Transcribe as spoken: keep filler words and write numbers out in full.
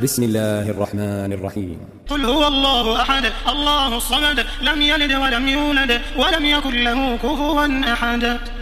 بسم الله الرحمن الرحيم. قل هو الله أحد الله الصمد لم يلد ولم يولد ولم يكن له كفوا أحد.